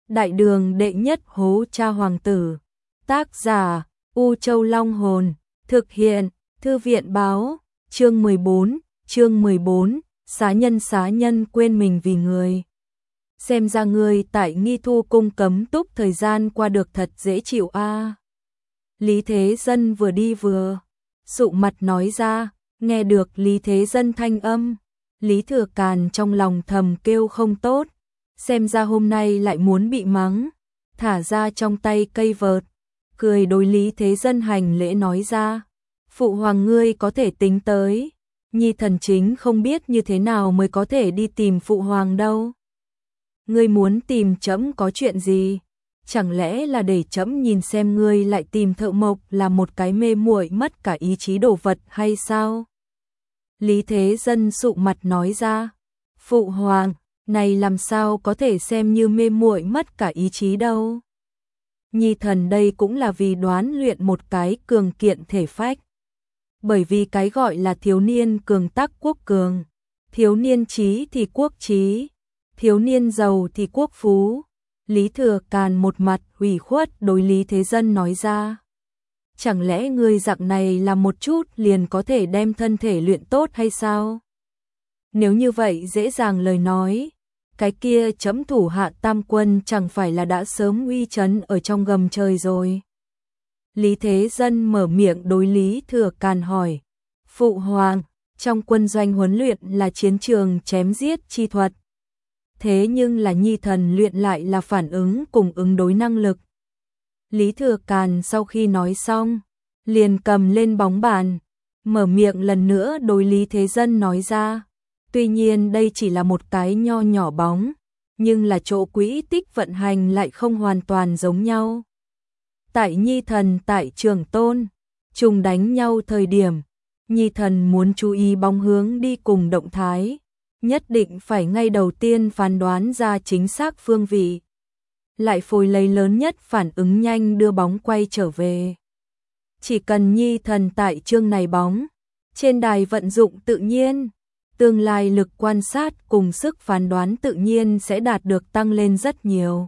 Đại đường đệ nhất hố cha hoàng tử. Tác giả U Châu Long Hồn. Thực hiện Thư viện báo. Chương 14, xá nhân quên mình vì người. Xem ra người tại Nghi Thu cung cấm túc thời gian qua được thật dễ chịu a. Lý Thế Dân vừa đi vừa sụ mặt nói ra. Nghe được Lý Thế Dân thanh âm, Lý Thừa Càn trong lòng thầm kêu không tốt, xem ra hôm nay lại muốn bị mắng, thả ra trong tay cây vợt, cười đối Lý Thế Dân hành lễ nói ra, phụ hoàng ngươi có thể tính tới, nhi thần chính không biết như thế nào mới có thể đi tìm phụ hoàng đâu. Ngươi muốn tìm trẫm có chuyện gì? Chẳng lẽ là để trẫm nhìn xem ngươi lại tìm thợ mộc là một cái mê muội mất cả ý chí đồ vật hay sao? Lý Thế Dân sụ mặt nói ra, phụ hoàng, này làm sao có thể xem như mê muội mất cả ý chí đâu. Nhi thần đây cũng là vì đoán luyện một cái cường kiện thể phách. Bởi vì cái gọi là thiếu niên cường tác quốc cường, thiếu niên trí thì quốc trí, thiếu niên giàu thì quốc phú. Lý Thừa Càn một mặt ủy khuất đối Lý Thế Dân nói ra. Chẳng lẽ ngươi dạng này là một chút liền có thể đem thân thể luyện tốt hay sao? Nếu như vậy dễ dàng lời nói, cái kia chấm thủ hạ tam quân chẳng phải là đã sớm uy chấn ở trong gầm trời rồi. Lý Thế Dân mở miệng đối Lý Thừa Càn hỏi, phụ hoàng, trong quân doanh huấn luyện là chiến trường chém giết chi thuật. Thế nhưng là nhi thần luyện lại là phản ứng cùng ứng đối năng lực. Lý Thừa Càn sau khi nói xong, liền cầm lên bóng bàn, mở miệng lần nữa đối Lý Thế Dân nói ra. Tuy nhiên đây chỉ là một cái nho nhỏ bóng, nhưng là chỗ quỹ tích vận hành lại không hoàn toàn giống nhau. Tại nhi thần tại Trường Tôn, trùng đánh nhau thời điểm, nhi thần muốn chú ý bóng hướng đi cùng động thái, nhất định phải ngay đầu tiên phán đoán ra chính xác phương vị. Lại phối lấy lớn nhất phản ứng nhanh đưa bóng quay trở về. Chỉ cần nhi thần tại chương này bóng, trên đài vận dụng tự nhiên, tương lai lực quan sát cùng sức phán đoán tự nhiên sẽ đạt được tăng lên rất nhiều.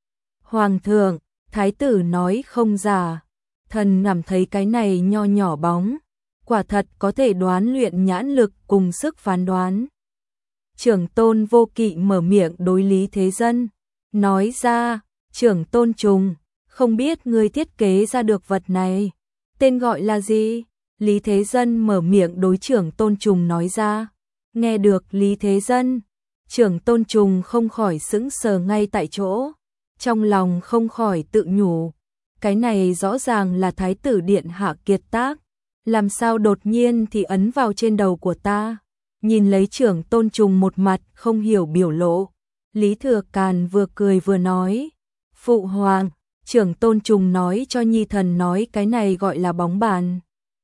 Hoàng thượng, thái tử nói không giả, thần cảm thấy cái này nho nhỏ bóng, quả thật có thể đoán luyện nhãn lực cùng sức phán đoán. Trưởng Tôn Vô Kỵ mở miệng đối Lý Thế Dân, nói ra, Trưởng Tôn Trùng, không biết ngươi thiết kế ra được vật này, tên gọi là gì? Lý Thế Dân mở miệng đối Trưởng Tôn Trùng nói ra. Nghe được Lý Thế Dân, Trưởng Tôn Trùng không khỏi sững sờ ngay tại chỗ, trong lòng không khỏi tự nhủ, cái này rõ ràng là Thái tử điện hạ kiệt tác, làm sao đột nhiên thì ấn vào trên đầu của ta. Nhìn lấy Trưởng Tôn Trùng một mặt không hiểu biểu lộ, Lý Thừa Càn vừa cười vừa nói, phụ hoàng, Trưởng Tôn Trùng nói cho nhi thần nói cái này gọi là bóng bàn.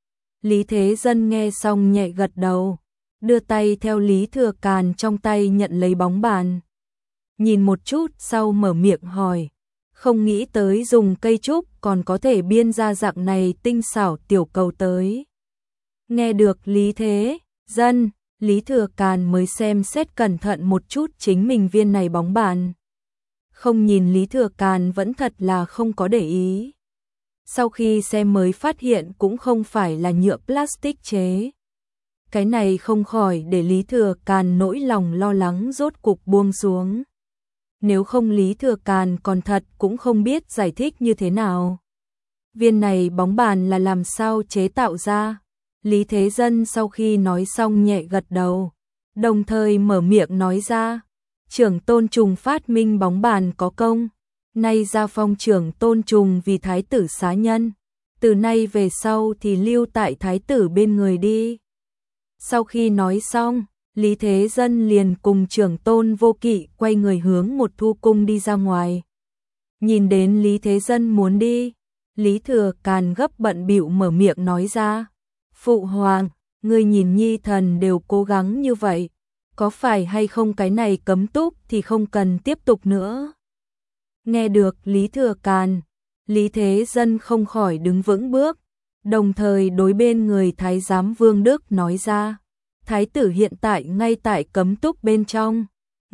Lý Thế Dân nghe xong nhẹ gật đầu, đưa tay theo Lý Thừa Càn trong tay nhận lấy bóng bàn. Nhìn một chút sau mở miệng hỏi, không nghĩ tới dùng cây trúc còn có thể biên ra dạng này tinh xảo tiểu cầu tới. Nghe được Lý Thế Dân, Lý Thừa Càn mới xem xét cẩn thận một chút chính mình viên này bóng bàn. Không nhìn Lý Thừa Càn vẫn thật là không có để ý. Sau khi xem mới phát hiện cũng không phải là nhựa plastic chế. Cái này không khỏi để Lý Thừa Càn nỗi lòng lo lắng rốt cục buông xuống. Nếu không Lý Thừa Càn còn thật cũng không biết giải thích như thế nào. Viên này bóng bàn là làm sao chế tạo ra? Lý Thế Dân sau khi nói xong nhẹ gật đầu, đồng thời mở miệng nói ra, Trưởng Tôn Trùng phát minh bóng bàn có công, nay ra phong Trưởng Tôn Trùng vì thái tử xá nhân, từ nay về sau thì lưu tại thái tử bên người đi. Sau khi nói xong, Lý Thế Dân liền cùng Trưởng Tôn Vô Kỵ quay người hướng một thu cung đi ra ngoài. Nhìn đến Lý Thế Dân muốn đi, Lý Thừa Càn gấp bận bịu mở miệng nói ra, phụ hoàng, ngươi nhìn nhi thần đều cố gắng như vậy, có phải hay không cái này cấm túc thì không cần tiếp tục nữa. Nghe được Lý Thừa Càn, Lý Thế Dân không khỏi đứng vững bước, đồng thời đối bên người Thái giám Vương Đức nói ra, Thái tử hiện tại ngay tại cấm túc bên trong,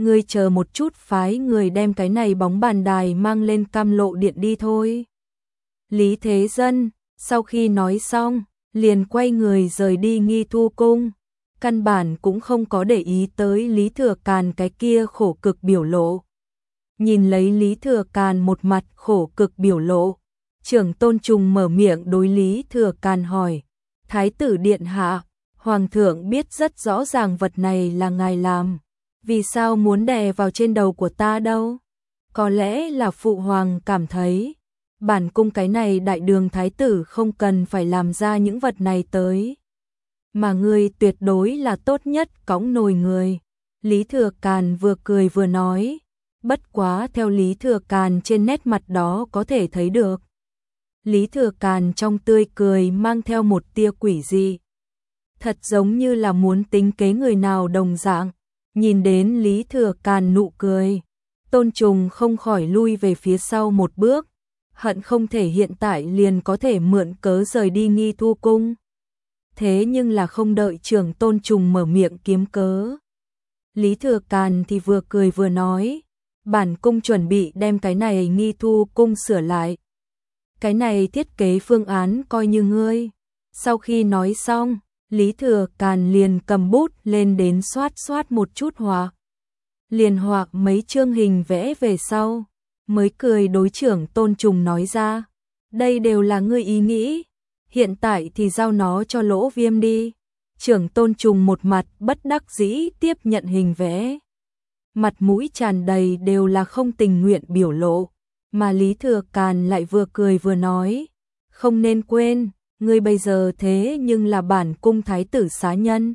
ngươi chờ một chút, phái người đem cái này bóng bàn đài mang lên Cam Lộ Điện đi thôi. Lý Thế Dân, sau khi nói xong, liền quay người rời đi Nghi Thu Cung, căn bản cũng không có để ý tới Lý Thừa Càn cái kia khổ cực biểu lộ. Nhìn lấy Lý Thừa Càn một mặt khổ cực biểu lộ, Trưởng Tôn Trùng mở miệng đối Lý Thừa Càn hỏi, Thái tử điện hạ, Hoàng thượng biết rất rõ ràng vật này là ngài làm, vì sao muốn đè vào trên đầu của ta đâu? Có lẽ là phụ hoàng cảm thấy, bản cung cái này đại đường thái tử không cần phải làm ra những vật này tới. Mà ngươi tuyệt đối là tốt nhất cõng nồi người. Lý Thừa Càn vừa cười vừa nói, bất quá theo Lý Thừa Càn trên nét mặt đó có thể thấy được. Lý Thừa Càn trong tươi cười mang theo một tia quỷ dị. Thật giống như là muốn tính kế người nào đồng dạng. Nhìn đến Lý Thừa Càn nụ cười, Tôn Trùng không khỏi lui về phía sau một bước, hận không thể hiện tại liền có thể mượn cớ rời đi Nghi Thu Cung. Thế nhưng là không đợi Trưởng Tôn Trùng mở miệng kiếm cớ. Lý Thừa Càn thì vừa cười vừa nói, bản cung chuẩn bị đem cái này Nghi Thu Cung sửa lại. Cái này thiết kế phương án coi như ngươi. Sau khi nói xong, Lý Thừa Càn liền cầm bút lên đến xoát xoát một chút họa. Liền họa mấy chương hình vẽ về sau, mới cười đối Trưởng Tôn Trùng nói ra, đây đều là ngươi ý nghĩ, hiện tại thì giao nó cho Lỗ Viêm đi. Trưởng Tôn Trùng một mặt bất đắc dĩ tiếp nhận hình vẽ. Mặt mũi tràn đầy đều là không tình nguyện biểu lộ, mà Lý Thừa Càn lại vừa cười vừa nói, không nên quên, ngươi bây giờ thế nhưng là bản cung thái tử xá nhân.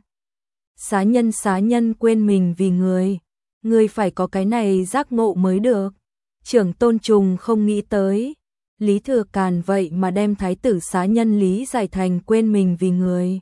Xá nhân quên mình vì ngươi phải có cái này giác ngộ mới được. Trưởng Tôn Trùng không nghĩ tới, Lý Thừa Càn vậy mà đem thái tử xá nhân lý giải thành quên mình vì người.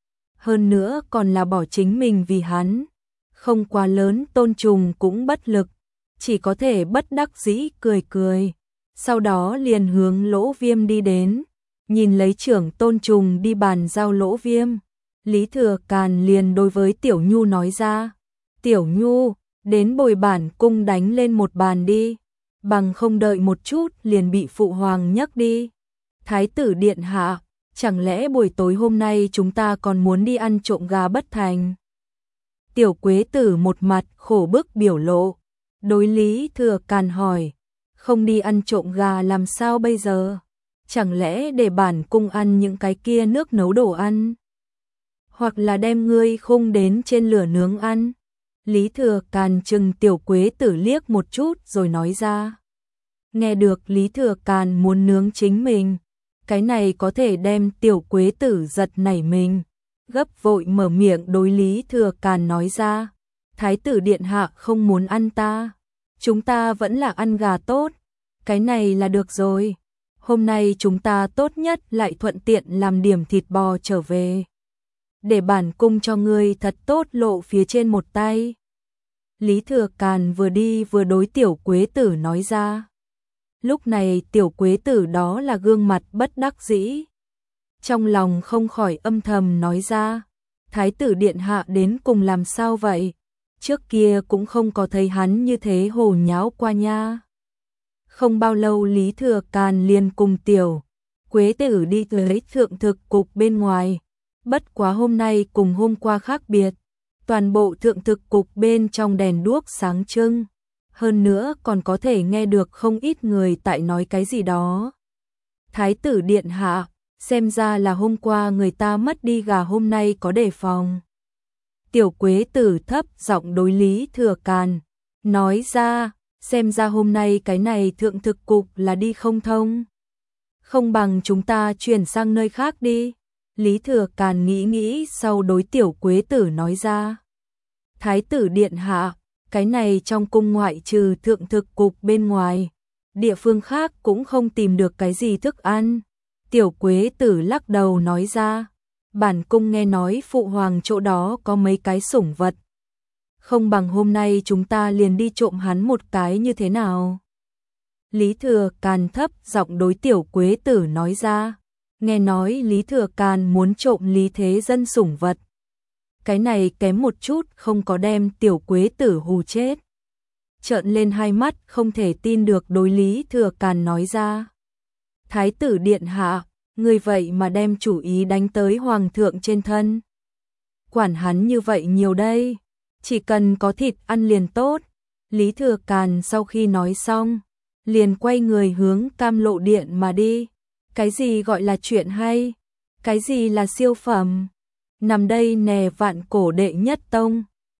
Hơn nữa còn là bỏ chính mình vì hắn. Không quá lớn, Tôn Trùng cũng bất lực, chỉ có thể bất đắc dĩ cười cười. Sau đó liền hướng Lỗ Viêm đi đến, nhìn lấy Trưởng Tôn Trùng đi bàn giao Lỗ Viêm. Lý Thừa Càn liền đối với Tiểu Nhu nói ra, Tiểu Nhu, đến bồi bản cung đánh lên một bàn đi, bằng không đợi một chút liền bị phụ hoàng nhấc đi. Thái tử điện hạ, chẳng lẽ buổi tối hôm nay chúng ta còn muốn đi ăn trộm gà bất thành? Tiểu Quế Tử một mặt khổ bức biểu lộ, đối Lý Thừa Càn hỏi, không đi ăn trộm gà làm sao bây giờ? Chẳng lẽ để bản cung ăn những cái kia nước nấu đồ ăn? Hoặc là đem ngươi khung đến trên lửa nướng ăn? Lý Thừa Càn chừng Tiểu Quế Tử liếc một chút rồi nói ra. Nghe được Lý Thừa Càn muốn nướng chính mình, cái này có thể đem Tiểu Quế Tử giật nảy mình, gấp vội mở miệng đối Lý Thừa Càn nói ra, Thái tử điện hạ không muốn ăn ta, chúng ta vẫn là ăn gà tốt, cái này là được rồi. Hôm nay chúng ta tốt nhất lại thuận tiện làm điểm thịt bò trở về, để bản cung cho ngươi thật tốt lộ phía trên một tay. Lý Thừa Càn vừa đi vừa đối Tiểu Quế Tử nói ra. Lúc này Tiểu Quế Tử đó là gương mặt bất đắc dĩ, trong lòng không khỏi âm thầm nói ra, Thái tử điện hạ đến cùng làm sao vậy? Trước kia cũng không có thấy hắn như thế hồ nháo qua nha. Không bao lâu Lý Thừa Càn liền cùng Tiểu Quế Tử đi tới thượng thực cục bên ngoài. Bất quá hôm nay cùng hôm qua khác biệt, toàn bộ thượng thực cục bên trong đèn đuốc sáng trưng, hơn nữa còn có thể nghe được không ít người tại nói cái gì đó. Thái tử điện hạ, xem ra là hôm qua người ta mất đi gà, hôm nay có đề phòng. Tiểu Quế Tử thấp giọng đối Lý Thừa Càn nói ra, xem ra hôm nay cái này thượng thực cục là đi không thông. Không bằng chúng ta chuyển sang nơi khác đi. Lý Thừa Càn nghĩ sau đối Tiểu Quế Tử nói ra. Thái tử điện hạ, cái này trong cung ngoại trừ thượng thực cục bên ngoài, địa phương khác cũng không tìm được cái gì thức ăn. Tiểu Quế Tử lắc đầu nói ra, bản cung nghe nói phụ hoàng chỗ đó có mấy cái sủng vật. Không bằng hôm nay chúng ta liền đi trộm hắn một cái như thế nào? Lý Thừa Càn thấp giọng đối Tiểu Quế Tử nói ra. Nghe nói Lý Thừa Càn muốn trộm Lý Thế Dân sủng vật. Cái này kém một chút không có đem Tiểu Quế Tử hù chết. trợn lên hai mắt không thể tin được đối Lý Thừa Càn nói ra. Thái tử điện hạ, người vậy mà đem chủ ý đánh tới hoàng thượng trên thân. Quản hắn như vậy nhiều đây, chỉ cần có thịt ăn liền tốt. Lý Thừa Càn sau khi nói xong, liền quay người hướng Cam Lộ điện mà đi. Cái gì gọi là chuyện hay? Cái gì là siêu phẩm? Nằm đây nè vạn cổ đệ nhất tông.